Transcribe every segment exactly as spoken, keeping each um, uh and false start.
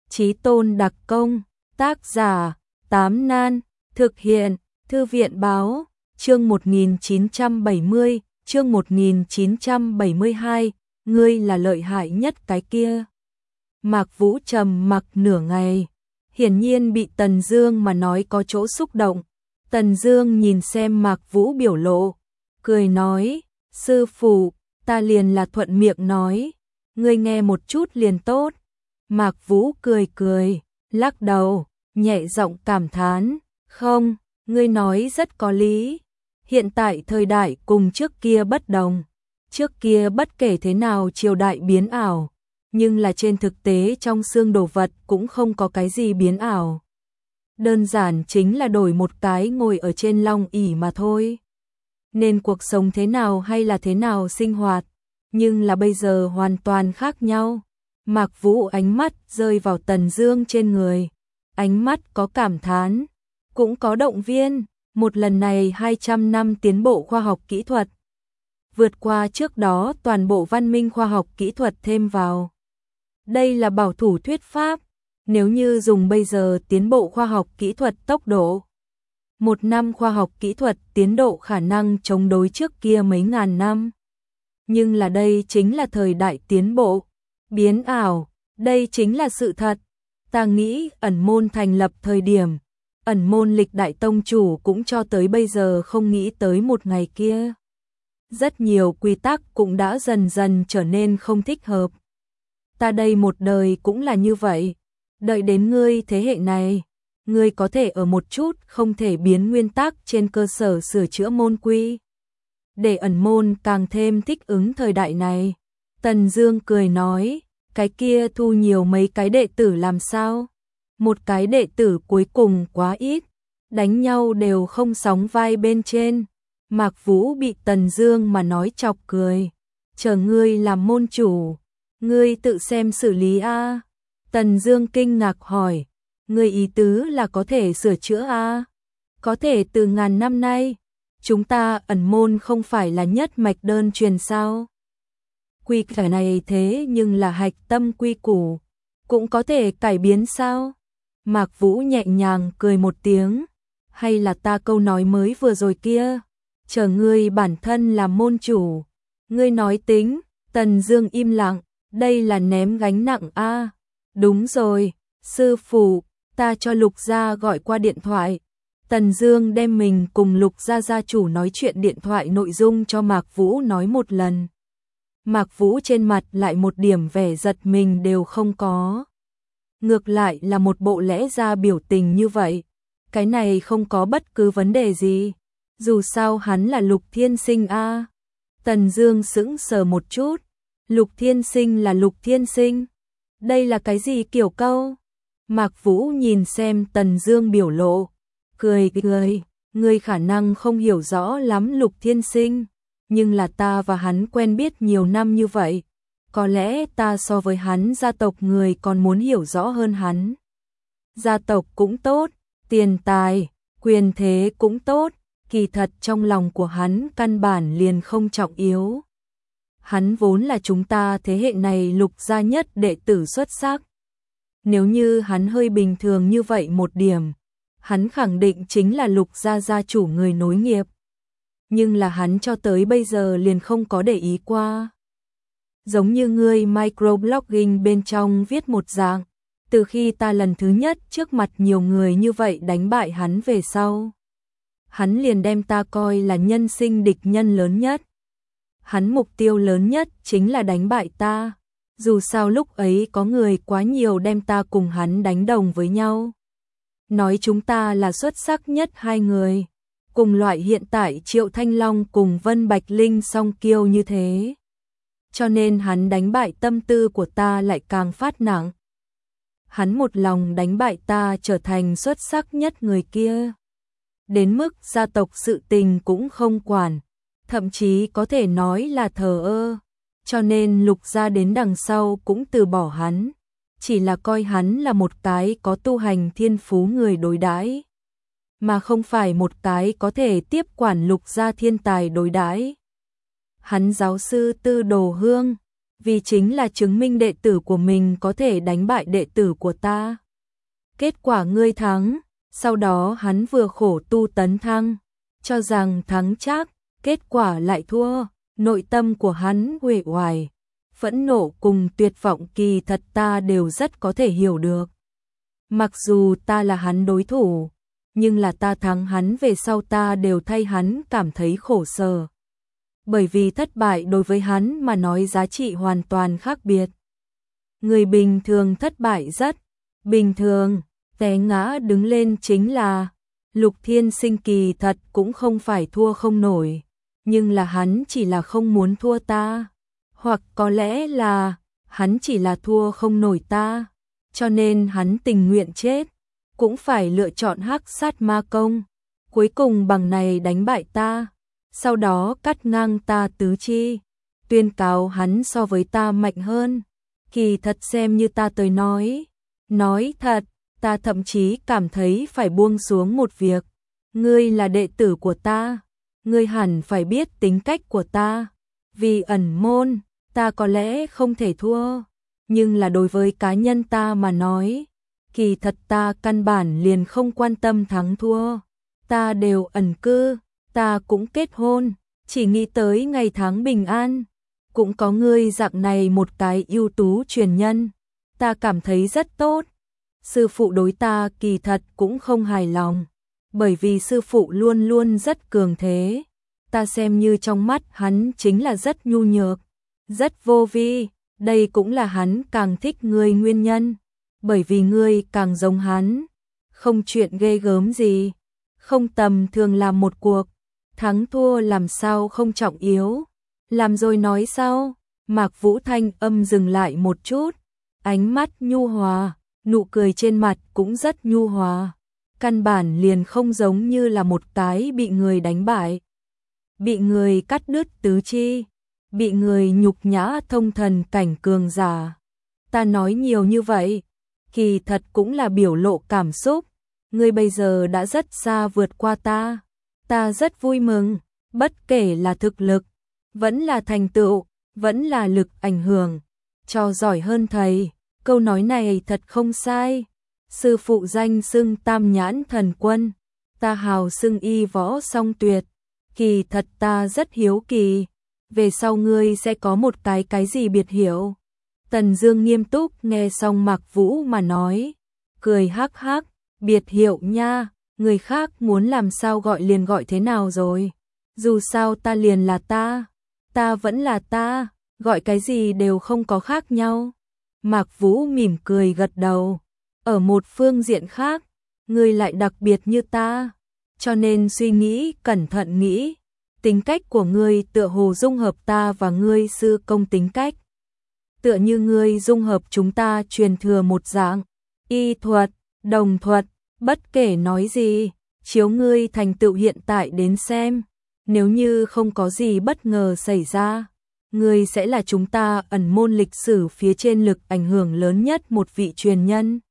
Chí tôn đặc công, tác giả, Tám Nan, thực hiện, Thư viện báo, chương một nghìn chín trăm bảy mươi, chương một nghìn chín trăm bảy mươi hai, ngươi là lợi hại nhất cái kia. Mạc Vũ trầm mặc nửa ngày, hiển nhiên bị Tần Dương mà nói có chỗ xúc động. Tần Dương nhìn xem Mạc Vũ biểu lộ, cười nói, sư phụ, ta liền là thuận miệng nói, ngươi nghe một chút liền tốt. Mạc Vũ cười cười, lắc đầu, nhẹ giọng cảm thán, không, ngươi nói rất có lý. Hiện tại thời đại cùng trước kia bất đồng, trước kia bất kể thế nào triều đại biến ảo, nhưng là trên thực tế trong xương đồ vật cũng không có cái gì biến ảo. Đơn giản chính là đổi một cái ngồi ở trên long ỷ mà thôi. Nên cuộc sống thế nào hay là thế nào sinh hoạt, nhưng là bây giờ hoàn toàn khác nhau. Mạc Vũ ánh mắt rơi vào Tần Dương trên người, ánh mắt có cảm thán, cũng có động viên, một lần này hai trăm năm tiến bộ khoa học kỹ thuật, vượt qua trước đó toàn bộ văn minh khoa học kỹ thuật thêm vào. Đây là bảo thủ thuyết pháp, nếu như dùng bây giờ tiến bộ khoa học kỹ thuật tốc độ, một năm khoa học kỹ thuật tiến độ khả năng chống đối trước kia mấy ngàn năm. Nhưng là đây chính là thời đại tiến bộ, biến ảo, đây chính là sự thật. Ta nghĩ ẩn môn thành lập thời điểm, ẩn môn lịch đại tông chủ cũng cho tới bây giờ không nghĩ tới một ngày kia. Rất nhiều quy tắc cũng đã dần dần trở nên không thích hợp. Ta đây một đời cũng là như vậy, đợi đến ngươi thế hệ này, ngươi có thể ở một chút không thể biến nguyên tắc trên cơ sở sửa chữa môn quy, để ẩn môn càng thêm thích ứng thời đại này. Tần Dương cười nói, cái kia thu nhiều mấy cái đệ tử làm sao? Một cái đệ tử cuối cùng quá ít, đánh nhau đều không sóng vai bên trên. Mạc Vũ bị Tần Dương mà nói chọc cười, chờ ngươi làm môn chủ, ngươi tự xem xử lý a. Tần Dương kinh ngạc hỏi, ngươi ý tứ là có thể sửa chữa a? Có thể từ ngàn năm nay, chúng ta ẩn môn không phải là nhất mạch đơn truyền sao? Quy củ này thế nhưng là hạch tâm quy củ, cũng có thể cải biến sao? Mạc Vũ nhẹ nhàng cười một tiếng, hay là ta câu nói mới vừa rồi kia, chờ ngươi bản thân làm môn chủ, ngươi nói tính. Tần Dương im lặng, đây là ném gánh nặng a. À, đúng rồi, sư phụ, ta cho Lục gia gọi qua điện thoại. Tần Dương đem mình cùng Lục gia gia chủ nói chuyện điện thoại nội dung cho Mạc Vũ nói một lần. Mạc Vũ trên mặt lại một điểm vẻ giật mình đều không có. Ngược lại là một bộ lẽ ra biểu tình như vậy. Cái này không có bất cứ vấn đề gì. Dù sao hắn là Lục Thiên Sinh a. À. Tần Dương sững sờ một chút. Lục Thiên Sinh là Lục Thiên Sinh. Đây là cái gì kiểu câu? Mạc Vũ nhìn xem Tần Dương biểu lộ, cười cười, ngươi khả năng không hiểu rõ lắm Lục Thiên Sinh, nhưng là ta và hắn quen biết nhiều năm như vậy, có lẽ ta so với hắn gia tộc người còn muốn hiểu rõ hơn hắn. Gia tộc cũng tốt, tiền tài, quyền thế cũng tốt, kỳ thật trong lòng của hắn căn bản liền không trọng yếu. Hắn vốn là chúng ta thế hệ này Lục gia nhất đệ tử xuất sắc. Nếu như hắn hơi bình thường như vậy một điểm, hắn khẳng định chính là Lục gia gia chủ người nối nghiệp. Nhưng là hắn cho tới bây giờ liền không có để ý qua. Giống như ngươi microblogging bên trong viết một dạng, từ khi ta lần thứ nhất trước mặt nhiều người như vậy đánh bại hắn về sau, hắn liền đem ta coi là nhân sinh địch nhân lớn nhất. Hắn mục tiêu lớn nhất chính là đánh bại ta. Dù sao lúc ấy có người quá nhiều đem ta cùng hắn đánh đồng với nhau. Nói chúng ta là xuất sắc nhất hai người. Cùng loại hiện tại Triệu Thanh Long cùng Vân Bạch Linh song kiêu như thế. Cho nên hắn đánh bại tâm tư của ta lại càng phát nặng. Hắn một lòng đánh bại ta trở thành xuất sắc nhất người kia. Đến mức gia tộc sự tình cũng không quản. Thậm chí có thể nói là thờ ơ. Cho nên Lục gia đến đằng sau cũng từ bỏ hắn, chỉ là coi hắn là một cái có tu hành thiên phú người đối đãi, mà không phải một cái có thể tiếp quản Lục gia thiên tài đối đãi. Hắn giáo sư Tư Đồ Hương, vì chính là chứng minh đệ tử của mình có thể đánh bại đệ tử của ta. Kết quả ngươi thắng, sau đó hắn vừa khổ tu tấn thăng, cho rằng thắng chắc, kết quả lại thua, nội tâm của hắn uể oải, phẫn nộ cùng tuyệt vọng kỳ thật ta đều rất có thể hiểu được. Mặc dù ta là hắn đối thủ, nhưng là ta thắng hắn về sau ta đều thay hắn cảm thấy khổ sở. Bởi vì thất bại đối với hắn mà nói giá trị hoàn toàn khác biệt. Người bình thường thất bại rất bình thường, té ngã đứng lên chính là Lục Thiên Sinh kỳ thật cũng không phải thua không nổi, nhưng là hắn chỉ là không muốn thua ta, hoặc có lẽ là hắn chỉ là thua không nổi ta, cho nên hắn tình nguyện chết, cũng phải lựa chọn hắc sát ma công, cuối cùng bằng này đánh bại ta, sau đó cắt ngang ta tứ chi, tuyên cáo hắn so với ta mạnh hơn. Kỳ thật xem như ta tới nói, nói thật, ta thậm chí cảm thấy phải buông xuống một việc. Ngươi là đệ tử của ta, ngươi hẳn phải biết tính cách của ta. Vì ẩn môn, ta có lẽ không thể thua, nhưng là đối với cá nhân ta mà nói, kỳ thật ta căn bản liền không quan tâm thắng thua. Ta đều ẩn cư, ta cũng kết hôn, chỉ nghĩ tới ngày tháng bình an. Cũng có ngươi dạng này một cái ưu tú truyền nhân, ta cảm thấy rất tốt. Sư phụ đối ta kỳ thật cũng không hài lòng, bởi vì sư phụ luôn luôn rất cường thế. Ta xem như trong mắt hắn chính là rất nhu nhược, rất vô vi, đây cũng là hắn càng thích ngươi nguyên nhân, bởi vì ngươi càng giống hắn, không chuyện ghê gớm gì, không tầm thường làm một cuộc, thắng thua làm sao không trọng yếu. Làm rồi nói sau, Mạc Vũ thanh âm dừng lại một chút, ánh mắt nhu hòa, nụ cười trên mặt cũng rất nhu hòa, căn bản liền không giống như là một cái bị người đánh bại, bị người cắt đứt tứ chi, bị người nhục nhã thông thần cảnh cường giả. Ta nói nhiều như vậy, kỳ thật cũng là biểu lộ cảm xúc, ngươi bây giờ đã rất xa vượt qua ta, ta rất vui mừng, bất kể là thực lực, vẫn là thành tựu, vẫn là lực ảnh hưởng, cho giỏi hơn thầy, câu nói này thật không sai. Sư phụ danh xưng Tam Nhãn Thần Quân, ta hào xưng y võ song tuyệt, kỳ thật ta rất hiếu kỳ, về sau ngươi sẽ có một cái cái gì biệt hiệu. Tần Dương nghiêm túc nghe xong Mạc Vũ mà nói, cười hắc hắc, biệt hiệu nha, người khác muốn làm sao gọi liền gọi thế nào rồi, dù sao ta liền là ta. Ta vẫn là ta, gọi cái gì đều không có khác nhau. Mạc Vũ mỉm cười gật đầu. Ở một phương diện khác, ngươi lại đặc biệt như ta, cho nên suy nghĩ cẩn thận nghĩ, tính cách của ngươi tựa hồ dung hợp ta và ngươi sư công tính cách. Tựa như ngươi dung hợp chúng ta truyền thừa một dạng, y thuật, đồng thuật, bất kể nói gì, chiếu ngươi thành tựu hiện tại đến xem. Nếu như không có gì bất ngờ xảy ra, ngươi sẽ là chúng ta ẩn môn lịch sử phía trên lực ảnh hưởng lớn nhất một vị truyền nhân.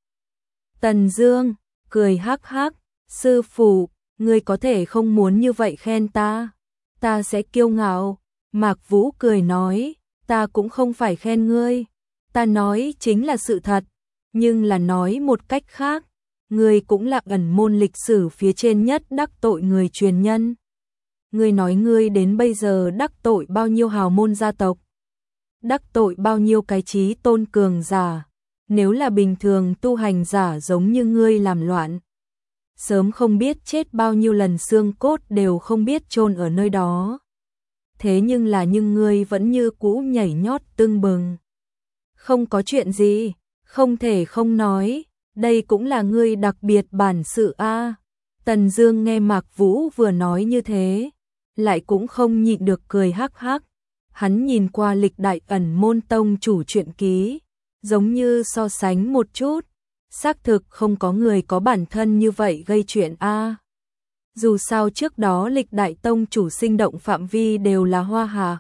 Tần Dương cười hắc hắc, sư phụ, ngươi có thể không muốn như vậy khen ta, ta sẽ kiêu ngạo. Mạc Vũ cười nói, ta cũng không phải khen ngươi, ta nói chính là sự thật, nhưng là nói một cách khác, ngươi cũng là ẩn môn lịch sử phía trên nhất đắc tội người truyền nhân. Ngươi nói ngươi đến bây giờ đắc tội bao nhiêu hào môn gia tộc, đắc tội bao nhiêu cái trí tôn cường giả, nếu là bình thường tu hành giả giống như ngươi làm loạn, sớm không biết chết bao nhiêu lần xương cốt đều không biết chôn ở nơi đó. Thế nhưng là nhưng ngươi vẫn như cũ nhảy nhót tưng bừng. Không có chuyện gì, không thể không nói, đây cũng là ngươi đặc biệt bản sự a. Tần Dương nghe Mạc Vũ vừa nói như thế, lại cũng không nhịn được cười hắc hắc. Hắn nhìn qua lịch đại ẩn môn tông chủ truyện ký, giống như so sánh một chút, xác thực không có người có bản thân như vậy gây chuyện a. Dù sao trước đó lịch đại tông chủ sinh động phạm vi đều là hoa hạ,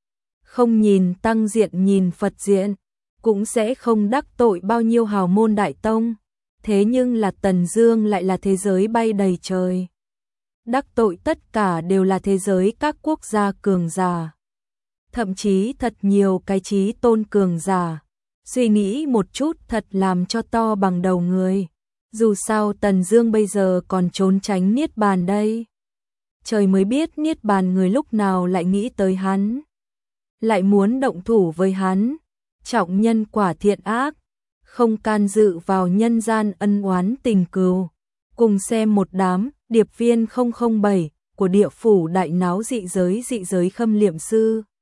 không nhìn tăng diện nhìn Phật diện, cũng sẽ không đắc tội bao nhiêu hào môn đại tông. Thế nhưng là Tần Dương lại là thế giới bay đầy trời, đắc tội tất cả đều là thế giới các quốc gia cường giả. thậm chí thật nhiều cái trí tôn cường giả. Suy nghĩ một chút thật làm cho to bằng đầu người. Dù sao Tần Dương bây giờ còn trốn tránh niết bàn đây. Trời mới biết niết bàn người lúc nào lại nghĩ tới hắn, lại muốn động thủ với hắn. Trọng nhân quả thiện ác, không can dự vào nhân gian ân oán tình cừu. Cùng xem một đám điệp viên không không bảy của địa phủ đại náo dị giới dị giới Khâm Liệm Sư.